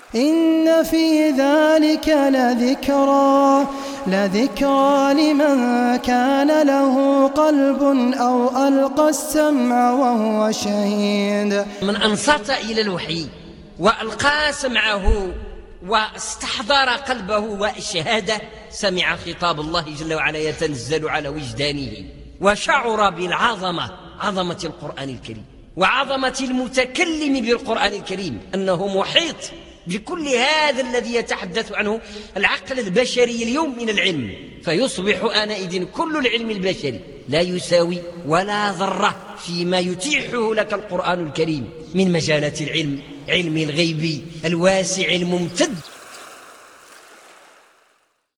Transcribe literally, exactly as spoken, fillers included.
إن في ذلك لذكرى لذكرى لمن كان له قلب أو ألقى السمع وهو شهيد. من أنصت إلى الوحي وألقى سمعه واستحضر قلبه والشهادة سمع خطاب الله جل وعلا يتنزل على وجدانه، وشعر بالعظمة، عظمة القرآن الكريم وعظمة المتكلم بالقرآن الكريم، أنه محيط بكل هذا الذي يتحدث عنه العقل البشري اليوم من العلم، فيصبح آنئذ كل العلم البشري لا يساوي ولا ذرة فيما يتيحه لك القرآن الكريم من مجالات العلم، علم الغيب الواسع الممتد.